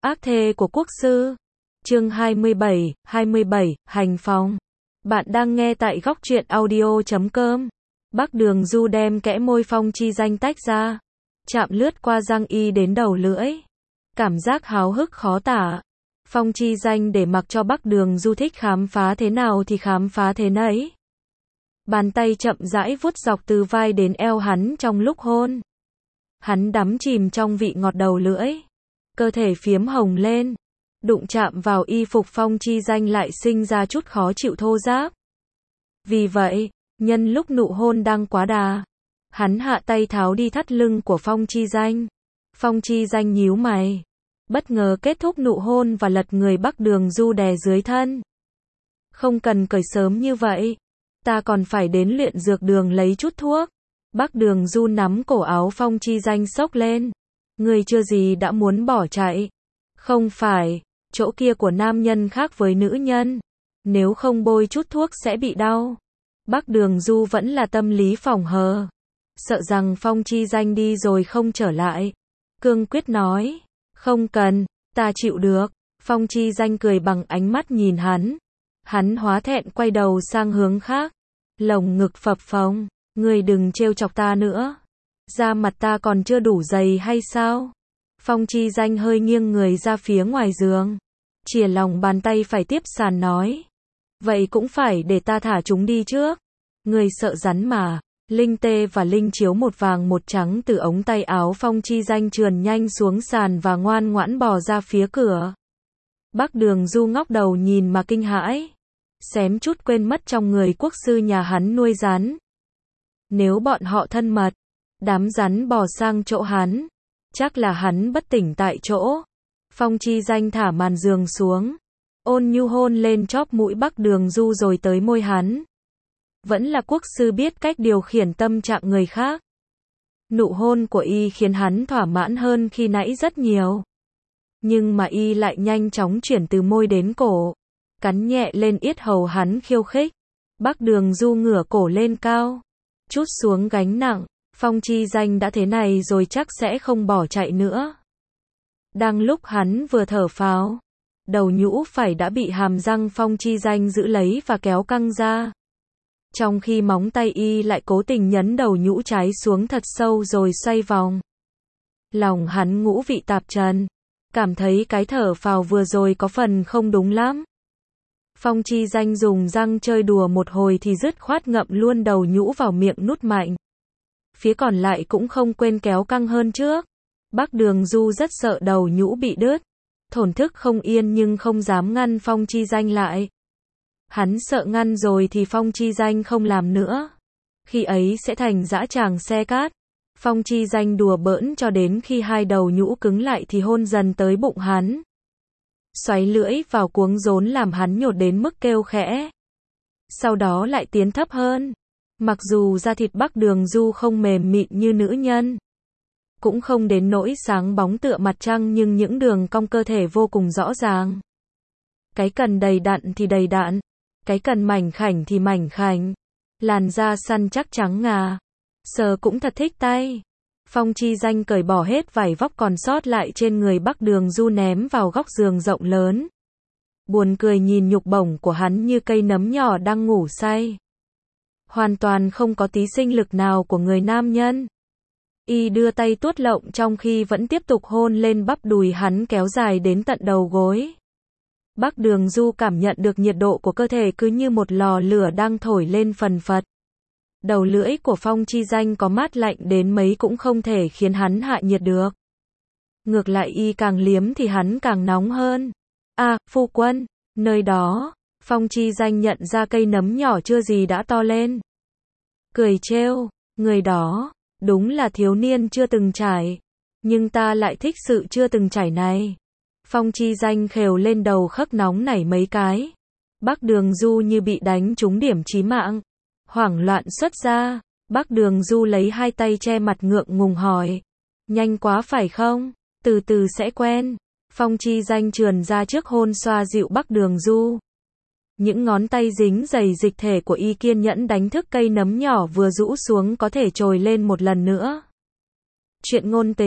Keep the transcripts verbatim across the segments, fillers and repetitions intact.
Ác thê của quốc sư. Chương hai mươi bảy, hai mươi bảy, hành phong. Bạn đang nghe tại góc truyện audio chấm com. Bắc Đường Du đem kẽ môi Phong Chi Danh tách ra, chạm lướt qua răng y đến đầu lưỡi. Cảm giác háo hức khó tả. Phong Chi Danh để mặc cho Bắc Đường Du thích khám phá thế nào thì khám phá thế nấy. Bàn tay chậm rãi vuốt dọc từ vai đến eo hắn trong lúc hôn. Hắn đắm chìm trong vị ngọt đầu lưỡi. Cơ thể phiếm hồng lên. Đụng chạm vào y phục Phong Chi Danh lại sinh ra chút khó chịu thô ráp. Vì vậy, nhân lúc nụ hôn đang quá đà, hắn hạ tay tháo đi thắt lưng của Phong Chi Danh. Phong Chi Danh nhíu mày. Bất ngờ kết thúc nụ hôn và lật người Bắc Đường Du đè dưới thân. Không cần cởi sớm như vậy. Ta còn phải đến luyện dược đường lấy chút thuốc. Bắc Đường Du nắm cổ áo Phong Chi Danh xốc lên. Người chưa gì đã muốn bỏ chạy. Không phải, chỗ kia của nam nhân khác với nữ nhân. Nếu không bôi chút thuốc sẽ bị đau. Bắc Đường Du vẫn là tâm lý phỏng hờ. Sợ rằng Phong Chi Danh đi rồi không trở lại. Cương quyết nói. Không cần, ta chịu được. Phong Chi Danh cười bằng ánh mắt nhìn hắn. Hắn hóa thẹn quay đầu sang hướng khác. Lồng ngực phập phồng. Người đừng trêu chọc ta nữa. Da mặt ta còn chưa đủ dày hay sao? Phong Chi Danh hơi nghiêng người ra phía ngoài giường. Chìa lòng bàn tay phải tiếp sàn nói. Vậy cũng phải để ta thả chúng đi trước. Người sợ rắn mà. Linh tê và linh chiếu một vàng một trắng từ ống tay áo Phong Chi Danh trườn nhanh xuống sàn và ngoan ngoãn bò ra phía cửa. Bắc Đường Du ngóc đầu nhìn mà kinh hãi. Xém chút quên mất trong người quốc sư nhà hắn nuôi rắn. Nếu bọn họ thân mật, đám rắn bò sang chỗ hắn, chắc là hắn bất tỉnh tại chỗ. Phong Chi Danh thả màn giường xuống, ôn nhu hôn lên chóp mũi Bắc Đường Du rồi tới môi hắn. Vẫn là quốc sư biết cách điều khiển tâm trạng người khác. Nụ hôn của y khiến hắn thỏa mãn hơn khi nãy rất nhiều. Nhưng mà y lại nhanh chóng chuyển từ môi đến cổ, cắn nhẹ lên yết hầu hắn khiêu khích. Bắc Đường Du ngửa cổ lên cao, trút xuống gánh nặng. Phong Chi Danh đã thế này rồi chắc sẽ không bỏ chạy nữa. Đang lúc hắn vừa thở phào, đầu nhũ phải đã bị hàm răng Phong Chi Danh giữ lấy và kéo căng ra. Trong khi móng tay y lại cố tình nhấn đầu nhũ trái xuống thật sâu rồi xoay vòng. Lòng hắn ngũ vị tạp trần, cảm thấy cái thở phào vừa rồi có phần không đúng lắm. Phong Chi Danh dùng răng chơi đùa một hồi thì dứt khoát ngậm luôn đầu nhũ vào miệng nút mạnh. Phía còn lại cũng không quên kéo căng hơn trước. Bắc Đường Du rất sợ đầu nhũ bị đứt. Thổn thức không yên nhưng không dám ngăn Phong Chi Danh lại. Hắn sợ ngăn rồi thì Phong Chi Danh không làm nữa. Khi ấy sẽ thành dã tràng xe cát. Phong Chi Danh đùa bỡn cho đến khi hai đầu nhũ cứng lại thì hôn dần tới bụng hắn. Xoáy lưỡi vào cuống rốn làm hắn nhột đến mức kêu khẽ. Sau đó lại tiến thấp hơn. Mặc dù da thịt Bắc Đường Du không mềm mịn như nữ nhân, cũng không đến nỗi sáng bóng tựa mặt trăng nhưng những đường cong cơ thể vô cùng rõ ràng. Cái cần đầy đặn thì đầy đặn, cái cần mảnh khảnh thì mảnh khảnh. Làn da săn chắc trắng ngà, sờ cũng thật thích tay. Phong Chi Danh cởi bỏ hết vải vóc còn sót lại trên người Bắc Đường Du ném vào góc giường rộng lớn. Buồn cười nhìn nhục bổng của hắn như cây nấm nhỏ đang ngủ say. Hoàn toàn không có tí sinh lực nào của người nam nhân. Y đưa tay tuốt lộng trong khi vẫn tiếp tục hôn lên bắp đùi hắn kéo dài đến tận đầu gối. Bắc Đường Du cảm nhận được nhiệt độ của cơ thể cứ như một lò lửa đang thổi lên phần phật. Đầu lưỡi của Phong Chi Danh có mát lạnh đến mấy cũng không thể khiến hắn hạ nhiệt được. Ngược lại y càng liếm thì hắn càng nóng hơn. À, phu quân, nơi đó. Phong Chi Danh nhận ra cây nấm nhỏ chưa gì đã to lên. Cười trêu, người đó, đúng là thiếu niên chưa từng trải. Nhưng ta lại thích sự chưa từng trải này. Phong Chi Danh khều lên đầu khắc nóng nảy mấy cái. Bắc Đường Du như bị đánh trúng điểm chí mạng. Hoảng loạn xuất ra. Bắc Đường Du lấy hai tay che mặt ngượng ngùng hỏi. Nhanh quá phải không? Từ từ sẽ quen. Phong Chi Danh trườn ra trước hôn xoa dịu Bắc Đường Du. Những ngón tay dính dày dịch thể của y kiên nhẫn đánh thức cây nấm nhỏ vừa rũ xuống có thể trồi lên một lần nữa. Chuyện ngôn tình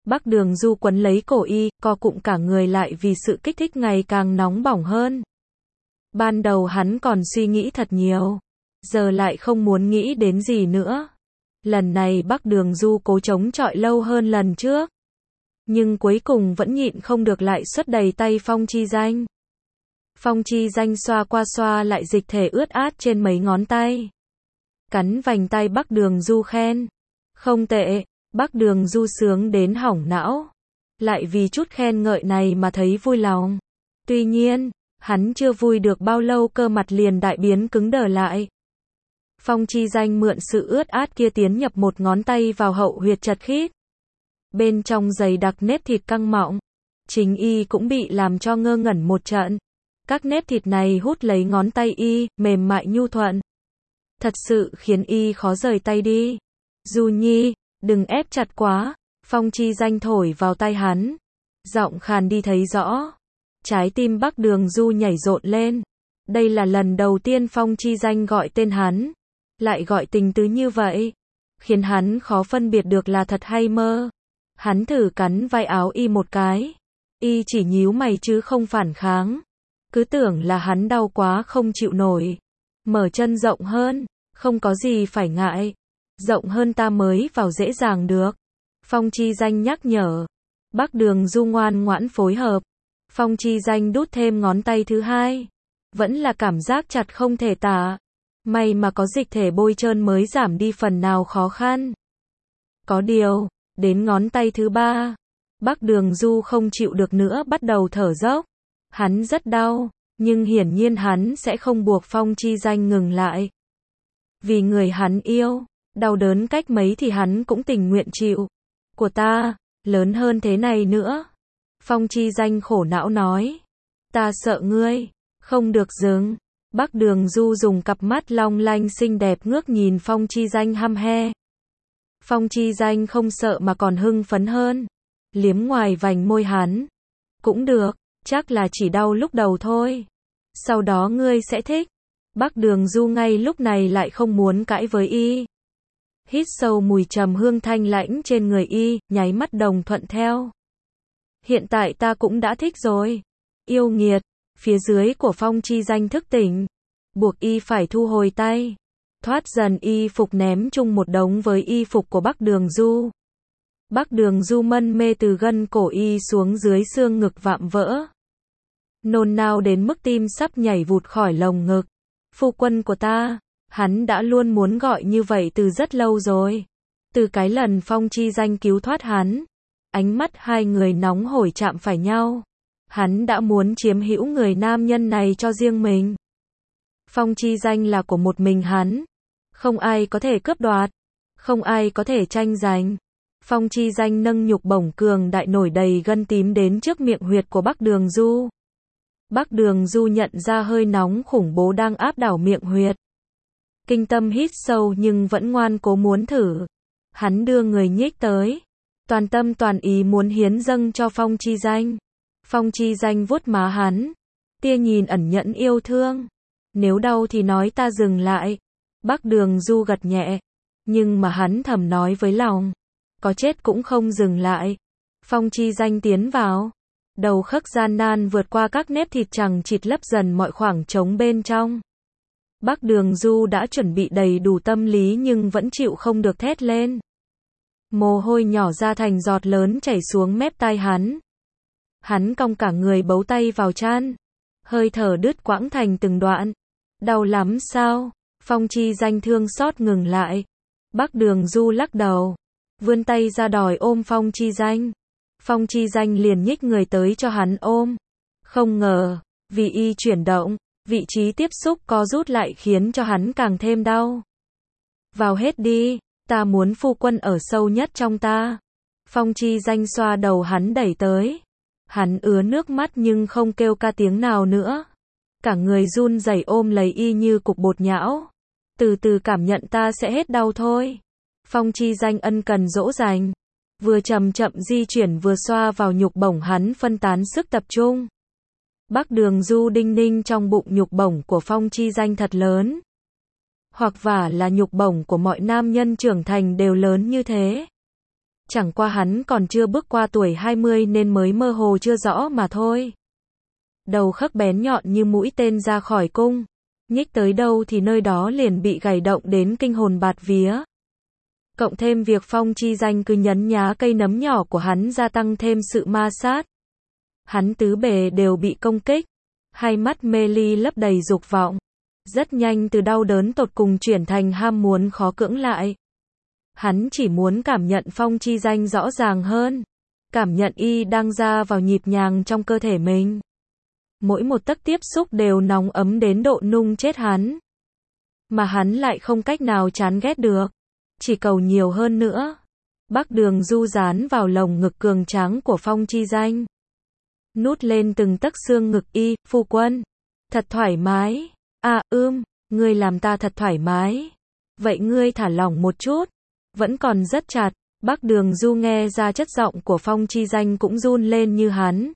Bắc Đường Du quấn lấy cổ y, co cụm cả người lại vì sự kích thích ngày càng nóng bỏng hơn. Ban đầu hắn còn suy nghĩ thật nhiều, giờ lại không muốn nghĩ đến gì nữa. Lần này Bắc Đường Du cố chống chọi lâu hơn lần trước, nhưng cuối cùng vẫn nhịn không được lại xuất đầy tay Phong Chi Danh. Phong Chi Danh xoa qua xoa lại dịch thể ướt át trên mấy ngón tay. Cắn vành tay Bắc Đường Du khen. Không tệ, Bắc Đường Du sướng đến hỏng não. Lại vì chút khen ngợi này mà thấy vui lòng. Tuy nhiên, hắn chưa vui được bao lâu cơ mặt liền đại biến cứng đờ lại. Phong Chi Danh mượn sự ướt át kia tiến nhập một ngón tay vào hậu huyệt chật khít. Bên trong dày đặc nếp thịt căng mọng. Chính y cũng bị làm cho ngơ ngẩn một trận. Các nếp thịt này hút lấy ngón tay y, mềm mại nhu thuận. Thật sự khiến y khó rời tay đi. Du Nhi, đừng ép chặt quá. Phong Chi Danh thổi vào tai hắn. Giọng khàn đi thấy rõ. Trái tim Bắc Đường Du nhảy rộn lên. Đây là lần đầu tiên Phong Chi Danh gọi tên hắn. Lại gọi tình tứ như vậy. Khiến hắn khó phân biệt được là thật hay mơ. Hắn thử cắn vai áo y một cái. Y chỉ nhíu mày chứ không phản kháng. Cứ tưởng là hắn đau quá không chịu nổi. Mở chân rộng hơn. Không có gì phải ngại. Rộng hơn ta mới vào dễ dàng được. Phong Chi Danh nhắc nhở. Bắc Đường Du ngoan ngoãn phối hợp. Phong Chi Danh đút thêm ngón tay thứ hai. Vẫn là cảm giác chặt không thể tả. May mà có dịch thể bôi trơn mới giảm đi phần nào khó khăn. Có điều, đến ngón tay thứ ba, Bắc Đường Du không chịu được nữa bắt đầu thở dốc. Hắn rất đau, nhưng hiển nhiên hắn sẽ không buộc Phong Chi Danh ngừng lại. Vì người hắn yêu, đau đớn cách mấy thì hắn cũng tình nguyện chịu. Của ta, lớn hơn thế này nữa. Phong Chi Danh khổ não nói. Ta sợ ngươi, không được dừng. Bắc Đường Du dùng cặp mắt long lanh xinh đẹp ngước nhìn Phong Chi Danh hăm he. Phong Chi Danh không sợ mà còn hưng phấn hơn. Liếm ngoài vành môi hắn. Cũng được, chắc là chỉ đau lúc đầu thôi. Sau đó ngươi sẽ thích. Bắc Đường Du ngay lúc này lại không muốn cãi với y. Hít sâu mùi trầm hương thanh lãnh trên người y, nháy mắt đồng thuận theo. Hiện tại ta cũng đã thích rồi. Yêu nghiệt. Phía dưới của Phong Chi Danh thức tỉnh. Buộc y phải thu hồi tay. Thoát dần y phục ném chung một đống với y phục của Bắc Đường Du. Bắc Đường Du mân mê từ gân cổ y xuống dưới xương ngực vạm vỡ. Nôn nao đến mức tim sắp nhảy vụt khỏi lồng ngực. Phu quân của ta, hắn đã luôn muốn gọi như vậy từ rất lâu rồi. Từ cái lần Phong Chi Danh cứu thoát hắn. Ánh mắt hai người nóng hổi chạm phải nhau. Hắn đã muốn chiếm hữu người nam nhân này cho riêng mình. Phong Chi Danh là của một mình hắn. Không ai có thể cướp đoạt. Không ai có thể tranh giành. Phong Chi Danh nâng nhục bổng cường đại nổi đầy gân tím đến trước miệng huyệt của Bắc Đường Du. Bắc Đường Du nhận ra hơi nóng khủng bố đang áp đảo miệng huyệt. Kinh tâm hít sâu nhưng vẫn ngoan cố muốn thử. Hắn đưa người nhích tới. Toàn tâm toàn ý muốn hiến dâng cho Phong Chi Danh. Phong Chi Danh vuốt má hắn. Tia nhìn ẩn nhẫn yêu thương. Nếu đau thì nói ta dừng lại. Bắc Đường Du gật nhẹ. Nhưng mà hắn thầm nói với lòng. Có chết cũng không dừng lại. Phong Chi Danh tiến vào. Đầu khấc gian nan vượt qua các nếp thịt chằng chịt lấp dần mọi khoảng trống bên trong. Bắc Đường Du đã chuẩn bị đầy đủ tâm lý nhưng vẫn chịu không được thét lên. Mồ hôi nhỏ ra thành giọt lớn chảy xuống mép tai hắn. Hắn cong cả người bấu tay vào chan. Hơi thở đứt quãng thành từng đoạn. Đau lắm sao? Phong Chi Danh thương xót ngừng lại. Bắc Đường Du lắc đầu. Vươn tay ra đòi ôm Phong Chi Danh. Phong Chi Danh liền nhích người tới cho hắn ôm. Không ngờ, vì y chuyển động, vị trí tiếp xúc co rút lại khiến cho hắn càng thêm đau. Vào hết đi, ta muốn phu quân ở sâu nhất trong ta. Phong Chi Danh xoa đầu hắn đẩy tới. Hắn ứa nước mắt nhưng không kêu ca tiếng nào nữa. Cả người run rẩy ôm lấy y như cục bột nhão. Từ từ cảm nhận ta sẽ hết đau thôi. Phong Chi Danh ân cần dỗ dành. Vừa chậm chậm di chuyển vừa xoa vào nhục bổng hắn phân tán sức tập trung. Bắc Đường Du đinh ninh trong bụng nhục bổng của Phong Chi Danh thật lớn. Hoặc vả là nhục bổng của mọi nam nhân trưởng thành đều lớn như thế. Chẳng qua hắn còn chưa bước qua tuổi hai mươi nên mới mơ hồ chưa rõ mà thôi. Đầu khớp bén nhọn như mũi tên ra khỏi cung, nhích tới đâu thì nơi đó liền bị gảy động đến kinh hồn bạt vía. Cộng thêm việc Phong Chi Danh cứ nhấn nhá cây nấm nhỏ của hắn gia tăng thêm sự ma sát. Hắn tứ bề đều bị công kích, hai mắt mê ly lấp đầy dục vọng. Rất nhanh từ đau đớn tột cùng chuyển thành ham muốn khó cưỡng lại. Hắn chỉ muốn cảm nhận Phong Chi Danh rõ ràng hơn, cảm nhận y đang ra vào nhịp nhàng trong cơ thể mình. Mỗi một tấc tiếp xúc đều nóng ấm đến độ nung chết hắn. Mà hắn lại không cách nào chán ghét được, chỉ cầu nhiều hơn nữa. Bắc Đường Du dán vào lồng ngực cường tráng của Phong Chi Danh, nút lên từng tấc xương ngực y. Phu quân, thật thoải mái. À ưm, ngươi làm ta thật thoải mái. Vậy ngươi thả lỏng một chút. Vẫn còn rất chặt. Bắc Đường Du nghe ra chất giọng của Phong Chi Danh cũng run lên như hắn.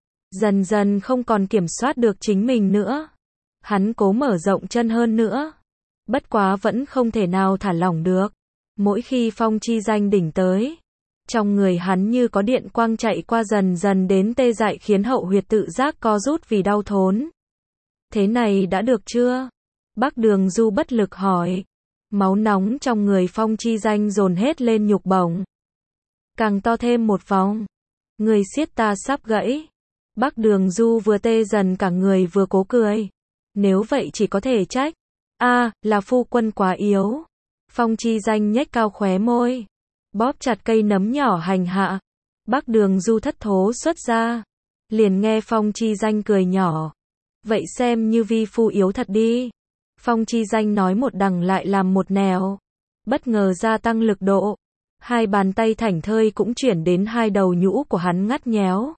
Dần dần không còn kiểm soát được chính mình nữa. Hắn cố mở rộng chân hơn nữa. Bất quá vẫn không thể nào thả lỏng được. Mỗi khi Phong Chi Danh đỉnh tới, trong người hắn như có điện quang chạy qua dần dần đến tê dại khiến hậu huyệt tự giác co rút vì đau thốn. Thế này đã được chưa? Bắc Đường Du bất lực hỏi. Máu nóng trong người Phong Chi Danh dồn hết lên nhục bổng. Càng to thêm một vòng. Người siết ta sắp gãy. Bắc Đường Du vừa tê dần cả người vừa cố cười. Nếu vậy chỉ có thể trách. A, à, là phu quân quá yếu. Phong Chi Danh nhếch cao khóe môi, bóp chặt cây nấm nhỏ hành hạ. Bắc Đường Du thất thố xuất ra. Liền nghe Phong Chi Danh cười nhỏ. Vậy xem như vi phu yếu thật đi. Phong Chi Danh nói một đằng lại làm một nẻo. Bất ngờ gia tăng lực độ. Hai bàn tay thảnh thơi cũng chuyển đến hai đầu nhũ của hắn ngắt nhéo.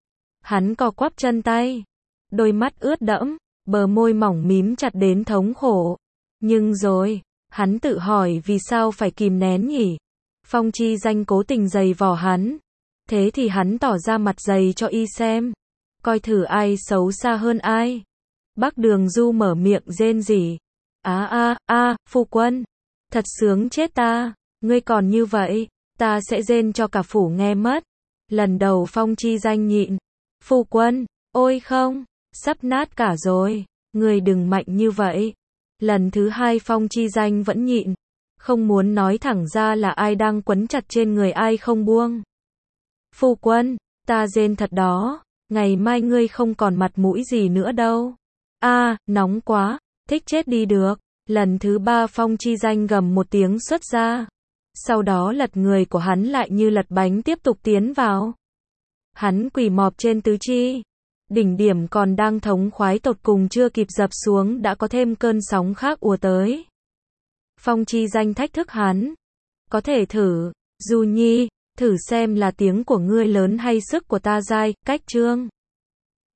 Hắn co quắp chân tay. Đôi mắt ướt đẫm, bờ môi mỏng mím chặt đến thống khổ. Nhưng rồi, hắn tự hỏi vì sao phải kìm nén nhỉ? Phong Chi Danh cố tình giày vò hắn. Thế thì hắn tỏ ra mặt dày cho y xem. Coi thử ai xấu xa hơn ai. Bắc Đường Du mở miệng rên rỉ. Á a a, phu quân. Thật sướng chết ta. Ngươi còn như vậy, ta sẽ rên cho cả phủ nghe mất. Lần đầu Phong Chi Danh nhịn. Phu quân, ôi không, sắp nát cả rồi. Ngươi đừng mạnh như vậy. Lần thứ hai Phong Chi Danh vẫn nhịn. Không muốn nói thẳng ra là ai đang quấn chặt trên người ai không buông. Phu quân, ta rên thật đó. Ngày mai ngươi không còn mặt mũi gì nữa đâu. A, à, nóng quá, thích chết đi được. Lần thứ ba Phong Chi Danh gầm một tiếng xuất ra. Sau đó lật người của hắn lại như lật bánh tiếp tục tiến vào. Hắn quỳ mọp trên tứ chi. Đỉnh điểm còn đang thống khoái tột cùng chưa kịp dập xuống đã có thêm cơn sóng khác ùa tới. Phong Chi Danh thách thức hắn. Có thể thử, Du Nhi, thử xem là tiếng của ngươi lớn hay sức của ta dai. Cách chương